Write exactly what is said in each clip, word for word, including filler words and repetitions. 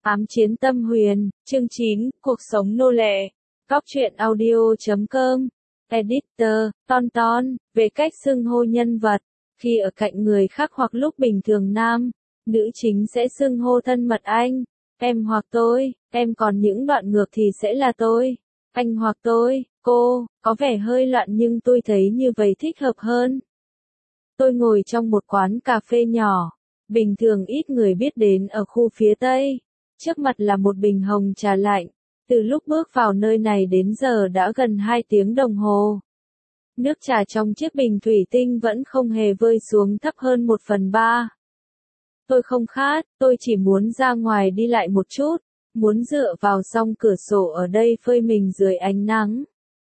Ám chiến tâm huyền, chương chín, cuộc sống nô lệ. Góc truyện audio chấm com. Editor, Ton Ton, về cách xưng hô nhân vật. Khi ở cạnh người khác hoặc lúc bình thường nam, nữ chính sẽ xưng hô thân mật anh, em hoặc tôi, em còn những đoạn ngược thì sẽ là tôi, anh hoặc tôi, cô, có vẻ hơi loạn nhưng tôi thấy như vậy thích hợp hơn. Tôi ngồi trong một quán cà phê nhỏ, bình thường ít người biết đến ở khu phía Tây. Trước mặt là một bình hồng trà lạnh. Từ lúc bước vào nơi này đến giờ đã gần hai tiếng đồng hồ. Nước trà trong chiếc bình thủy tinh vẫn không hề vơi xuống thấp hơn một phần ba. Tôi không khát, tôi chỉ muốn ra ngoài đi lại một chút, muốn dựa vào song cửa sổ ở đây phơi mình dưới ánh nắng.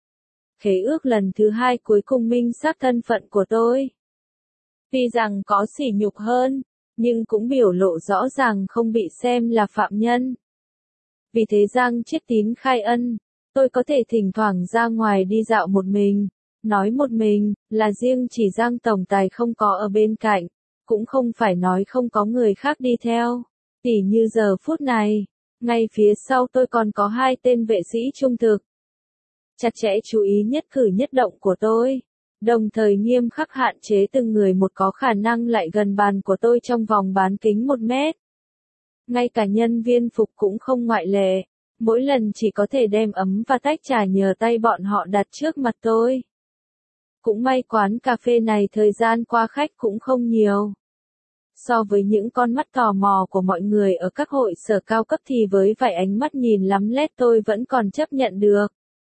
Khế ước lần thứ hai cuối cùng minh xác thân phận của tôi. Tuy rằng có sỉ nhục hơn, nhưng cũng biểu lộ rõ ràng không bị xem là phạm nhân. Vì thế Giang Chiết Tín khai ân, tôi có thể thỉnh thoảng ra ngoài đi dạo một mình, nói một mình, là riêng chỉ Giang tổng tài không có ở bên cạnh, cũng không phải nói không có người khác đi theo. Tỉ như giờ phút này, ngay phía sau tôi còn có hai tên vệ sĩ trung thực. Chặt chẽ chú ý nhất cử nhất động của tôi. Đồng thời nghiêm khắc hạn chế từng người một có khả năng lại gần bàn của tôi trong vòng bán kính một mét. Ngay cả nhân viên phục cũng không ngoại lệ, mỗi lần chỉ có thể đem ấm và tách trà nhờ tay bọn họ đặt trước mặt tôi. Cũng may quán cà phê này thời gian qua khách cũng không nhiều. So với những con mắt tò mò của mọi người ở các hội sở cao cấp thì với vài ánh mắt nhìn lắm lét tôi vẫn còn chấp nhận được.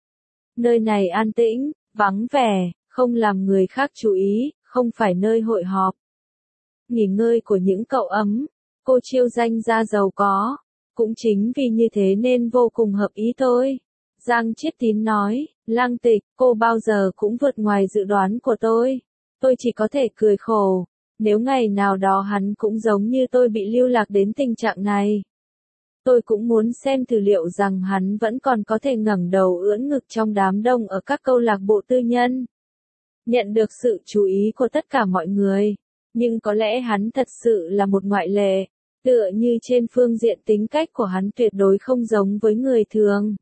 Nơi này an tĩnh, vắng vẻ, không làm người khác chú ý, không phải nơi hội họp. Nghỉ ngơi của những cậu ấm, cô chiêu danh ra giàu có. Cũng chính vì như thế nên vô cùng hợp ý tôi. Giang Chiết Tín nói, Lăng Tịch, cô bao giờ cũng vượt ngoài dự đoán của tôi. Tôi chỉ có thể cười khổ. Nếu ngày nào đó hắn cũng giống như tôi bị lưu lạc đến tình trạng này. Tôi cũng muốn xem thử liệu rằng hắn vẫn còn có thể ngẩng đầu ưỡn ngực trong đám đông ở các câu lạc bộ tư nhân. Nhận được sự chú ý của tất cả mọi người, nhưng có lẽ hắn thật sự là một ngoại lệ, tựa như trên phương diện tính cách của hắn tuyệt đối không giống với người thường.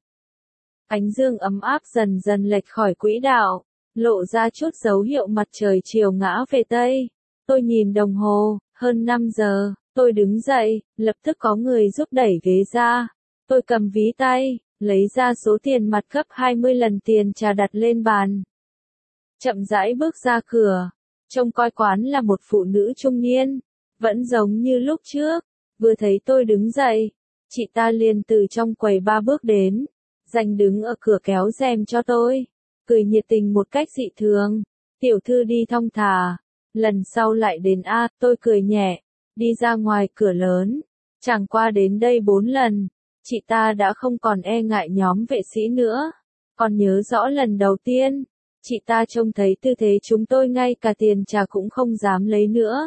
Ánh dương ấm áp dần dần lệch khỏi quỹ đạo, lộ ra chút dấu hiệu mặt trời chiều ngã về Tây. Tôi nhìn đồng hồ, hơn năm giờ, tôi đứng dậy, lập tức có người giúp đẩy ghế ra. Tôi cầm ví tay, lấy ra số tiền mặt gấp hai mươi lần tiền trà đặt lên bàn. Chậm rãi bước ra cửa, trông coi quán là một phụ nữ trung niên, vẫn giống như lúc trước, vừa thấy tôi đứng dậy, chị ta liền từ trong quầy ba bước đến, giành đứng ở cửa kéo rèm cho tôi, cười nhiệt tình một cách dị thường, tiểu thư đi thong thả, lần sau lại đến a, tôi cười nhẹ, đi ra ngoài cửa lớn, chẳng qua đến đây bốn lần, chị ta đã không còn e ngại nhóm vệ sĩ nữa, còn nhớ rõ lần đầu tiên. Chị ta trông thấy tư thế chúng tôi ngay cả tiền trà cũng không dám lấy nữa.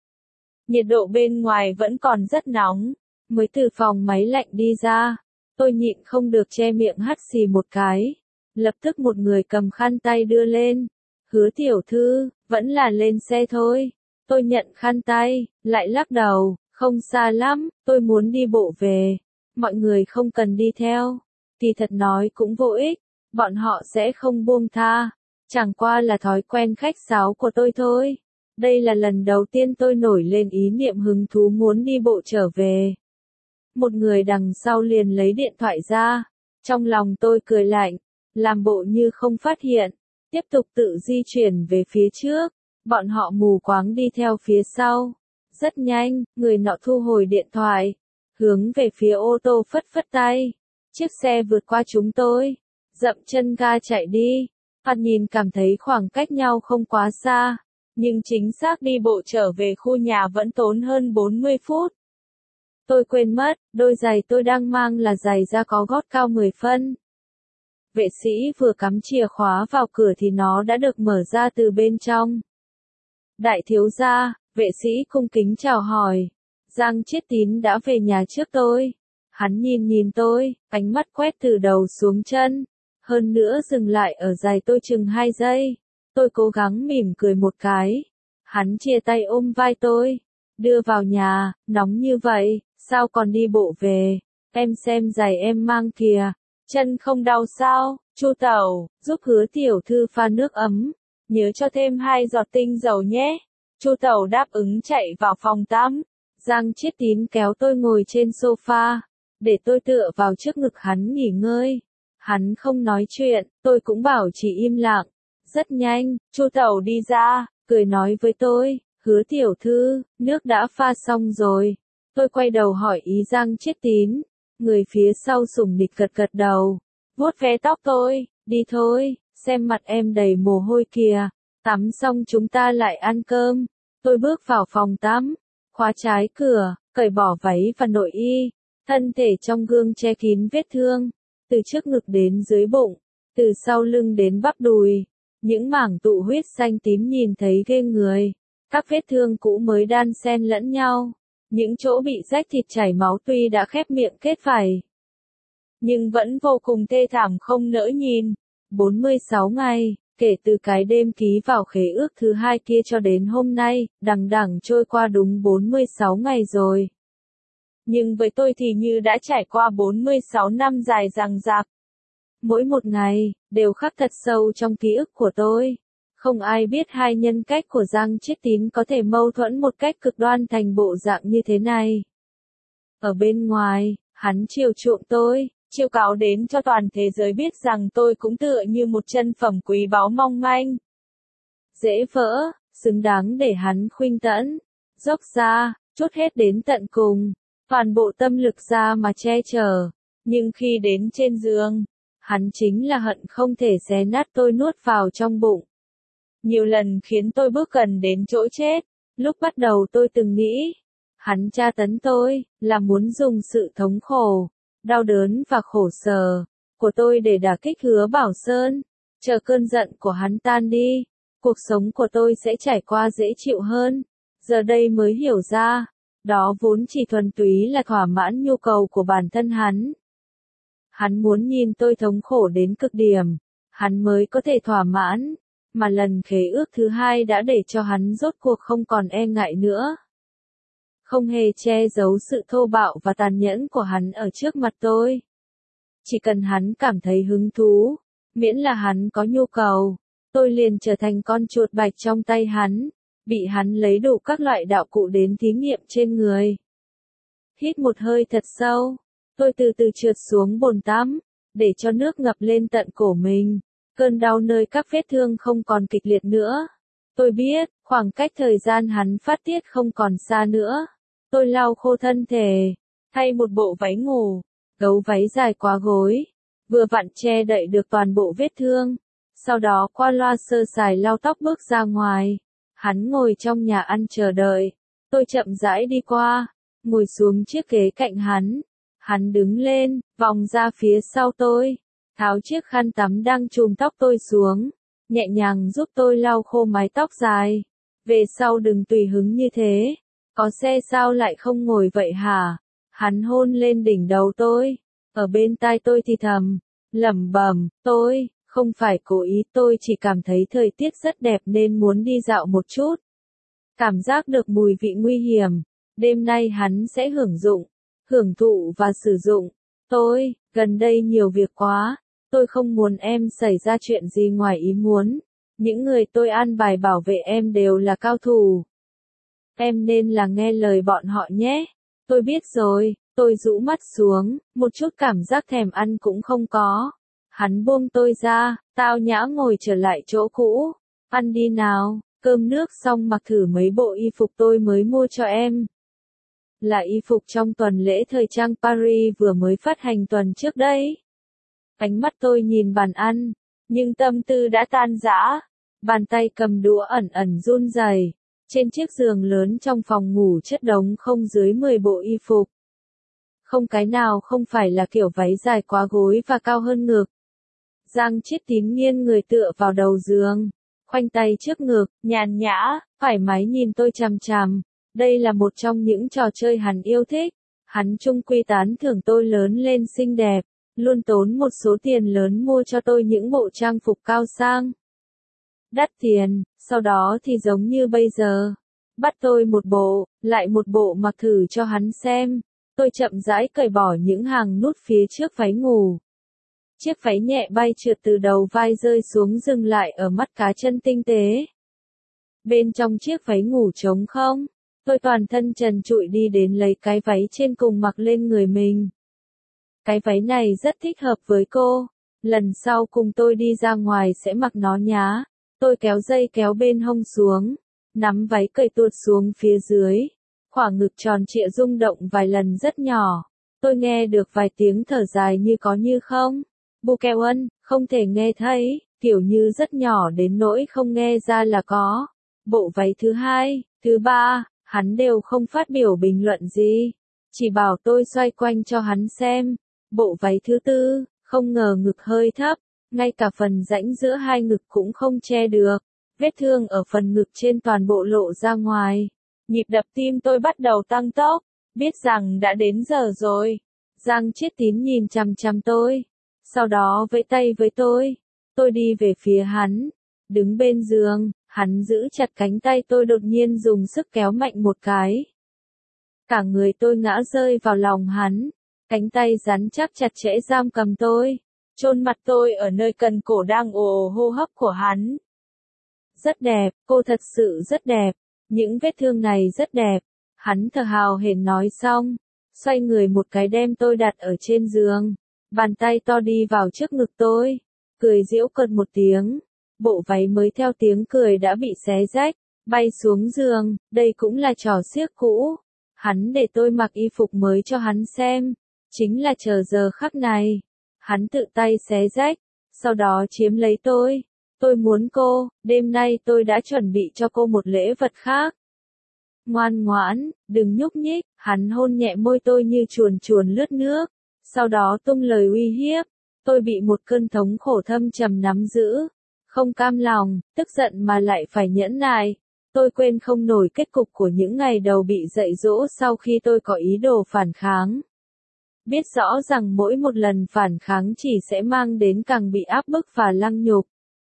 Nhiệt độ bên ngoài vẫn còn rất nóng, mới từ phòng máy lạnh đi ra, tôi nhịn không được che miệng hắt xì một cái. Lập tức một người cầm khăn tay đưa lên, Hứa tiểu thư, vẫn là lên xe thôi. Tôi nhận khăn tay, lại lắc đầu, không xa lắm, tôi muốn đi bộ về. Mọi người không cần đi theo. Thì thật nói cũng vô ích, bọn họ sẽ không buông tha. Chẳng qua là thói quen khách sáo của tôi thôi. Đây là lần đầu tiên tôi nổi lên ý niệm hứng thú muốn đi bộ trở về. Một người đằng sau liền lấy điện thoại ra. Trong lòng tôi cười lạnh, làm bộ như không phát hiện, tiếp tục tự di chuyển về phía trước. Bọn họ mù quáng đi theo phía sau. Rất nhanh, người nọ thu hồi điện thoại, hướng về phía ô tô phất phất tay. Chiếc xe vượt qua chúng tôi, dậm chân ga chạy đi. Thoạt nhìn cảm thấy khoảng cách nhau không quá xa, nhưng chính xác đi bộ trở về khu nhà vẫn tốn hơn bốn mươi phút. Tôi quên mất, đôi giày tôi đang mang là giày da có gót cao mười phân. Vệ sĩ vừa cắm chìa khóa vào cửa thì nó đã được mở ra từ bên trong. Đại thiếu gia, vệ sĩ cung kính chào hỏi. Giang Chiết Tín đã về nhà trước tôi. Hắn nhìn nhìn tôi, ánh mắt quét từ đầu xuống chân. Hơn nữa dừng lại ở giày tôi chừng hai giây. Tôi cố gắng mỉm cười một cái. Hắn chia tay ôm vai tôi. Đưa vào nhà, nóng như vậy, sao còn đi bộ về? Em xem giày em mang kìa, chân không đau sao? Chu Tẩu, giúp Hứa tiểu thư pha nước ấm, nhớ cho thêm hai giọt tinh dầu nhé. Chu Tẩu đáp ứng chạy vào phòng tắm. Giang Chiết Tín kéo tôi ngồi trên sofa, để tôi tựa vào trước ngực hắn nghỉ ngơi. Hắn không nói chuyện, tôi cũng bảo chỉ im lặng. Rất nhanh, Chu Tẩu đi ra, cười nói với tôi, Hứa tiểu thư, nước đã pha xong rồi. Tôi quay đầu hỏi ý Giang Chiết Tín. Người phía sau sủng nịch gật gật đầu, vuốt ve tóc tôi, đi thôi, xem mặt em đầy mồ hôi kìa. Tắm xong chúng ta lại ăn cơm. Tôi bước vào phòng tắm, khóa trái cửa, cởi bỏ váy và nội y. Thân thể trong gương che kín vết thương, từ trước ngực đến dưới bụng, từ sau lưng đến bắp đùi. Những mảng tụ huyết xanh tím nhìn thấy ghê người. Các vết thương cũ mới đan xen lẫn nhau. Những chỗ bị rách thịt chảy máu tuy đã khép miệng kết vảy, nhưng vẫn vô cùng thê thảm không nỡ nhìn. bốn mươi sáu ngày, kể từ cái đêm ký vào khế ước thứ hai kia cho đến hôm nay, đằng đẵng trôi qua đúng bốn mươi sáu ngày rồi. Nhưng với tôi thì như đã trải qua bốn mươi sáu năm dài dằng dặc. Mỗi một ngày, đều khắc thật sâu trong ký ức của tôi. Không ai biết hai nhân cách của Giang Chiết Tín có thể mâu thuẫn một cách cực đoan thành bộ dạng như thế này. Ở bên ngoài, hắn chiều chuộng tôi, chiêu cáo đến cho toàn thế giới biết rằng tôi cũng tựa như một chân phẩm quý báu mong manh. Dễ vỡ, xứng đáng để hắn khuynh tẫn, dốc ra, trút hết đến tận cùng, toàn bộ tâm lực ra mà che chở. Nhưng khi đến trên giường, hắn chính là hận không thể xé nát tôi nuốt vào trong bụng. Nhiều lần khiến tôi bước gần đến chỗ chết. Lúc bắt đầu tôi từng nghĩ, hắn tra tấn tôi, là muốn dùng sự thống khổ, đau đớn và khổ sở của tôi để đả kích Hứa Bảo Sơn. Chờ cơn giận của hắn tan đi, cuộc sống của tôi sẽ trải qua dễ chịu hơn. Giờ đây mới hiểu ra, đó vốn chỉ thuần túy là thỏa mãn nhu cầu của bản thân hắn. Hắn muốn nhìn tôi thống khổ đến cực điểm, hắn mới có thể thỏa mãn. Mà lần khế ước thứ hai đã để cho hắn rốt cuộc không còn e ngại nữa. Không hề che giấu sự thô bạo và tàn nhẫn của hắn ở trước mặt tôi. Chỉ cần hắn cảm thấy hứng thú, miễn là hắn có nhu cầu, tôi liền trở thành con chuột bạch trong tay hắn, bị hắn lấy đủ các loại đạo cụ đến thí nghiệm trên người. Hít một hơi thật sâu, tôi từ từ trượt xuống bồn tắm, để cho nước ngập lên tận cổ mình. Cơn đau nơi các vết thương không còn kịch liệt nữa. Tôi biết, khoảng cách thời gian hắn phát tiết không còn xa nữa. Tôi lau khô thân thể, thay một bộ váy ngủ, gấu váy dài quá gối, vừa vặn che đậy được toàn bộ vết thương. Sau đó qua loa sơ sài lau tóc bước ra ngoài. Hắn ngồi trong nhà ăn chờ đợi. Tôi chậm rãi đi qua, ngồi xuống chiếc ghế cạnh hắn. Hắn đứng lên, vòng ra phía sau tôi, tháo chiếc khăn tắm đang trùm tóc tôi xuống, nhẹ nhàng giúp tôi lau khô mái tóc dài. Về sau đừng tùy hứng như thế, có xe sao lại không ngồi vậy hả? Hắn hôn lên đỉnh đầu tôi, ở bên tai tôi thì thầm, lẩm bẩm, tôi, không phải cố ý, tôi chỉ cảm thấy thời tiết rất đẹp nên muốn đi dạo một chút. Cảm giác được mùi vị nguy hiểm, đêm nay hắn sẽ hưởng dụng, hưởng thụ và sử dụng. Tôi, gần đây nhiều việc quá, tôi không muốn em xảy ra chuyện gì ngoài ý muốn. Những người tôi an bài bảo vệ em đều là cao thủ. Em nên là nghe lời bọn họ nhé. Tôi biết rồi, tôi rũ mắt xuống, một chút cảm giác thèm ăn cũng không có. Hắn buông tôi ra, tao nhã ngồi trở lại chỗ cũ. Ăn đi nào, cơm nước xong mặc thử mấy bộ y phục tôi mới mua cho em. Là y phục trong tuần lễ thời trang Paris vừa mới phát hành tuần trước đây. Ánh mắt tôi nhìn bàn ăn, nhưng tâm tư đã tan rã. Bàn tay cầm đũa ẩn ẩn run rẩy. Trên chiếc giường lớn trong phòng ngủ chất đống không dưới mười bộ y phục. Không cái nào không phải là kiểu váy dài quá gối và cao hơn ngực. Giang Chiết Tín nghiêng người tựa vào đầu giường, khoanh tay trước ngực, nhàn nhã, thoải mái nhìn tôi chằm chằm. Đây là một trong những trò chơi hắn yêu thích. Hắn chung quy tán thưởng tôi lớn lên xinh đẹp, luôn tốn một số tiền lớn mua cho tôi những bộ trang phục cao sang, đắt tiền, sau đó thì giống như bây giờ, bắt tôi một bộ, lại một bộ mặc thử cho hắn xem. Tôi chậm rãi cởi bỏ những hàng nút phía trước váy ngủ. Chiếc váy nhẹ bay trượt từ đầu vai rơi xuống dừng lại ở mắt cá chân tinh tế. Bên trong chiếc váy ngủ trống không, tôi toàn thân trần trụi đi đến lấy cái váy trên cùng mặc lên người mình. Cái váy này rất thích hợp với cô, lần sau cùng tôi đi ra ngoài sẽ mặc nó nhá. Tôi kéo dây kéo bên hông xuống, nắm váy cởi tuột xuống phía dưới, khoảng ngực tròn trịa rung động vài lần rất nhỏ. Tôi nghe được vài tiếng thở dài như có như không. Bu Keo Ân, không thể nghe thấy, kiểu như rất nhỏ đến nỗi không nghe ra là có. Bộ váy thứ hai, thứ ba, hắn đều không phát biểu bình luận gì, chỉ bảo tôi xoay quanh cho hắn xem. Bộ váy thứ tư, không ngờ ngực hơi thấp, ngay cả phần rãnh giữa hai ngực cũng không che được, vết thương ở phần ngực trên toàn bộ lộ ra ngoài. Nhịp đập tim tôi bắt đầu tăng tốc, biết rằng đã đến giờ rồi. Giang Chiết Tín nhìn chằm chằm tôi, sau đó vẫy tay với tôi. Tôi đi về phía hắn, đứng bên giường, hắn giữ chặt cánh tay tôi đột nhiên dùng sức kéo mạnh một cái. Cả người tôi ngã rơi vào lòng hắn, cánh tay rắn chắc chặt chẽ giam cầm tôi, chôn mặt tôi ở nơi cần cổ đang ồ hô hấp của hắn. Rất đẹp, cô thật sự rất đẹp, những vết thương này rất đẹp. Hắn thở hào hển nói xong, xoay người một cái đem tôi đặt ở trên giường, bàn tay to đi vào trước ngực tôi, cười giễu cợt một tiếng. Bộ váy mới theo tiếng cười đã bị xé rách, bay xuống giường. Đây cũng là trò xiếc cũ. Hắn để tôi mặc y phục mới cho hắn xem, chính là chờ giờ khắc này. Hắn tự tay xé rách, sau đó chiếm lấy tôi. Tôi muốn cô, đêm nay tôi đã chuẩn bị cho cô một lễ vật khác. Ngoan ngoãn, đừng nhúc nhích. Hắn hôn nhẹ môi tôi như chuồn chuồn lướt nước, sau đó tung lời uy hiếp. Tôi bị một cơn thống khổ thâm trầm nắm giữ, không cam lòng, tức giận mà lại phải nhẫn nại. Tôi quên không nổi kết cục của những ngày đầu bị dạy dỗ sau khi tôi có ý đồ phản kháng. Biết rõ rằng mỗi một lần phản kháng chỉ sẽ mang đến càng bị áp bức và lăng nhục,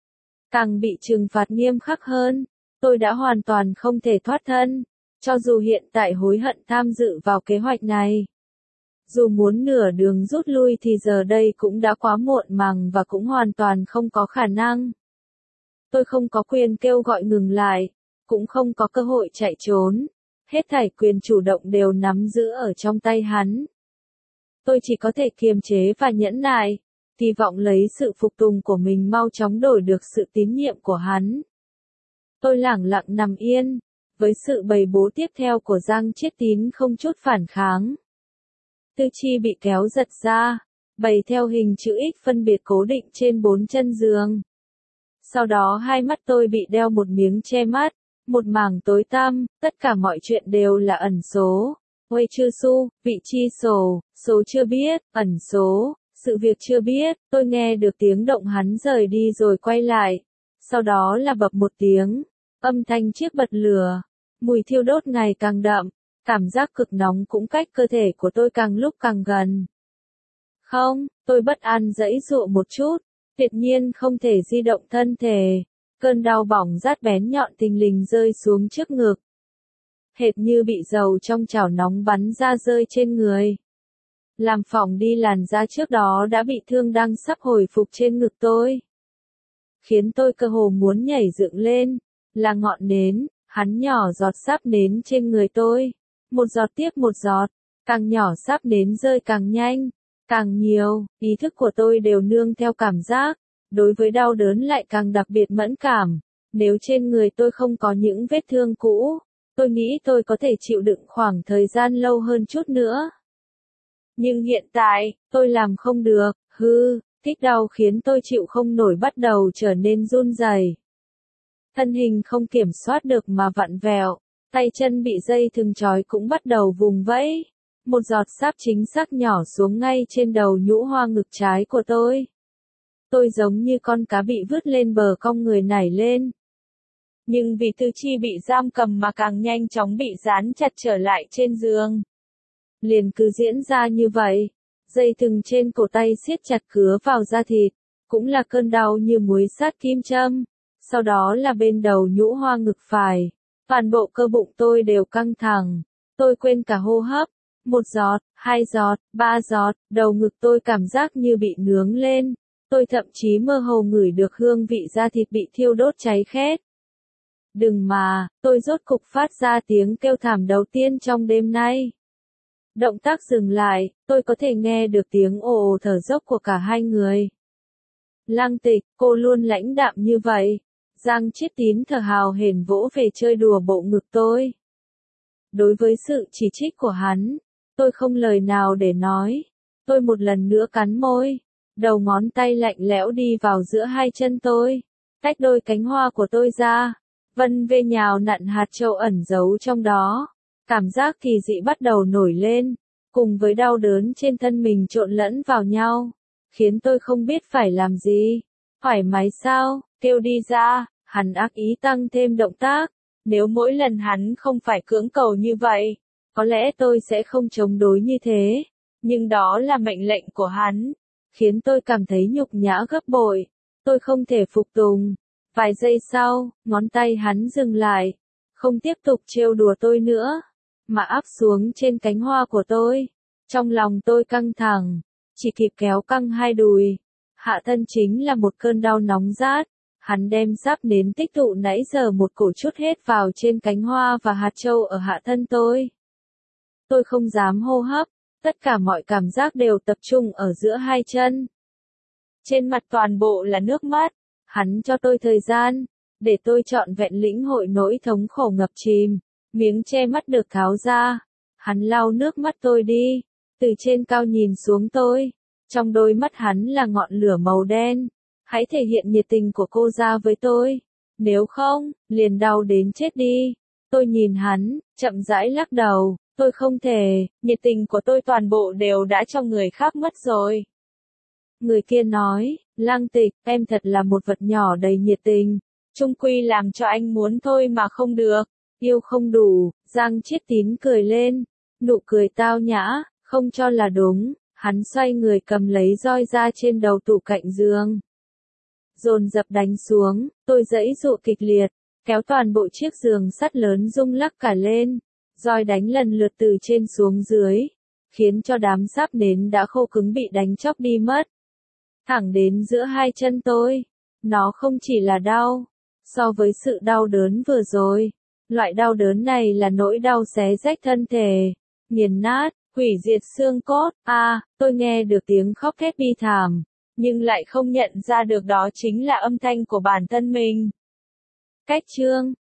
càng bị trừng phạt nghiêm khắc hơn. Tôi đã hoàn toàn không thể thoát thân, cho dù hiện tại hối hận tham dự vào kế hoạch này. Dù muốn nửa đường rút lui thì giờ đây cũng đã quá muộn màng và cũng hoàn toàn không có khả năng. Tôi không có quyền kêu gọi ngừng lại, cũng không có cơ hội chạy trốn. Hết thảy quyền chủ động đều nắm giữ ở trong tay hắn. Tôi chỉ có thể kiềm chế và nhẫn nại, hy vọng lấy sự phục tùng của mình mau chóng đổi được sự tín nhiệm của hắn. Tôi lẳng lặng nằm yên, với sự bày bố tiếp theo của Giang Chiết Tín không chút phản kháng. Tư chi bị kéo giật ra, bày theo hình chữ X phân biệt cố định trên bốn chân giường. Sau đó hai mắt tôi bị đeo một miếng che mắt, một mảng tối tăm, tất cả mọi chuyện đều là ẩn số. Huê chư su, vị chi sổ, số chưa biết, ẩn số, sự việc chưa biết. Tôi nghe được tiếng động hắn rời đi rồi quay lại. Sau đó là bập một tiếng, âm thanh chiếc bật lửa, mùi thiêu đốt ngày càng đậm, cảm giác cực nóng cũng cách cơ thể của tôi càng lúc càng gần. Không, tôi bất an giãy giụa một chút, tuyệt nhiên không thể di động thân thể. Cơn đau bỏng rát bén nhọn thình lình rơi xuống trước ngực, hệt như bị dầu trong chảo nóng bắn ra rơi trên người. Làm phỏng đi làn da trước đó đã bị thương đang sắp hồi phục trên ngực tôi, khiến tôi cơ hồ muốn nhảy dựng lên. Là ngọn nến, hắn nhỏ giọt sáp nến trên người tôi, một giọt tiếp một giọt, càng nhỏ sáp nến rơi càng nhanh, càng nhiều. Ý thức của tôi đều nương theo cảm giác, đối với đau đớn lại càng đặc biệt mẫn cảm. Nếu trên người tôi không có những vết thương cũ, tôi nghĩ tôi có thể chịu đựng khoảng thời gian lâu hơn chút nữa. Nhưng hiện tại, tôi làm không được. Hư, thích đau khiến tôi chịu không nổi bắt đầu trở nên run rẩy. Thân hình không kiểm soát được mà vặn vẹo, tay chân bị dây thừng trói cũng bắt đầu vùng vẫy. Một giọt sáp chính xác nhỏ xuống ngay trên đầu nhũ hoa ngực trái của tôi. Tôi giống như con cá bị vứt lên bờ cong người nảy lên. Nhưng vì tư chi bị giam cầm mà càng nhanh chóng bị dán chặt trở lại trên giường. Liền cứ diễn ra như vậy, dây thừng trên cổ tay siết chặt cứa vào da thịt, cũng là cơn đau như muối sát kim châm. Sau đó là bên đầu nhũ hoa ngực phải, toàn bộ cơ bụng tôi đều căng thẳng, tôi quên cả hô hấp, Một giọt, hai giọt, ba giọt, đầu ngực tôi cảm giác như bị nướng lên. Tôi thậm chí mơ hồ ngửi được hương vị da thịt bị thiêu đốt cháy khét. Đừng mà, tôi rốt cục phát ra tiếng kêu thảm đầu tiên trong đêm nay. Động tác dừng lại, tôi có thể nghe được tiếng ồ ồ thở dốc của cả hai người. Lăng Tịch, cô luôn lãnh đạm như vậy. Giang Chiết Tín thở hào hển vỗ về chơi đùa bộ ngực tôi. Đối với sự chỉ trích của hắn, tôi không lời nào để nói. Tôi một lần nữa cắn môi. Đầu ngón tay lạnh lẽo đi vào giữa hai chân tôi. Tách đôi cánh hoa của tôi ra. Vân vê nhào nặn hạt châu ẩn giấu trong đó. Cảm giác kỳ dị bắt đầu nổi lên. Cùng với đau đớn trên thân mình trộn lẫn vào nhau. Khiến tôi không biết phải làm gì. Thoải mái sao, kêu đi ra. Hắn ác ý tăng thêm động tác. Nếu mỗi lần hắn không phải cưỡng cầu như vậy, có lẽ tôi sẽ không chống đối như thế. Nhưng đó là mệnh lệnh của hắn, khiến tôi cảm thấy nhục nhã gấp bội. Tôi không thể phục tùng. Vài giây sau, ngón tay hắn dừng lại, không tiếp tục trêu đùa tôi nữa, mà áp xuống trên cánh hoa của tôi. Trong lòng tôi căng thẳng, chỉ kịp kéo căng hai đùi. Hạ thân chính là một cơn đau nóng rát. Hắn đem sáp nến tích tụ nãy giờ một cổ chút hết vào trên cánh hoa và hạt châu ở hạ thân tôi. Tôi không dám hô hấp, tất cả mọi cảm giác đều tập trung ở giữa hai chân. Trên mặt toàn bộ là nước mắt, hắn cho tôi thời gian, để tôi trọn vẹn lĩnh hội nỗi thống khổ ngập chìm, miếng che mắt được tháo ra. Hắn lau nước mắt tôi đi, từ trên cao nhìn xuống tôi, trong đôi mắt hắn là ngọn lửa màu đen. Hãy thể hiện nhiệt tình của cô ra với tôi. Nếu không, liền đau đến chết đi. Tôi nhìn hắn, chậm rãi lắc đầu. Tôi không thể, nhiệt tình của tôi toàn bộ đều đã cho người khác mất rồi. Người kia nói, Lăng Tịch, em thật là một vật nhỏ đầy nhiệt tình. Chung quy làm cho anh muốn thôi mà không được. Yêu không đủ, Giang Chiết Tín cười lên. Nụ cười tao nhã, không cho là đúng. Hắn xoay người cầm lấy roi ra trên đầu tủ cạnh giường. Dồn dập đánh xuống, tôi giãy giụa kịch liệt, kéo toàn bộ chiếc giường sắt lớn rung lắc cả lên, roi đánh lần lượt từ trên xuống dưới, khiến cho đám sáp nến đã khô cứng bị đánh chóc đi mất. Thẳng đến giữa hai chân tôi, nó không chỉ là đau, so với sự đau đớn vừa rồi, loại đau đớn này là nỗi đau xé rách thân thể, nghiền nát, hủy diệt xương cốt. A, à, tôi nghe được tiếng khóc thét bi thảm. Nhưng lại không nhận ra được đó chính là âm thanh của bản thân mình. Cách chương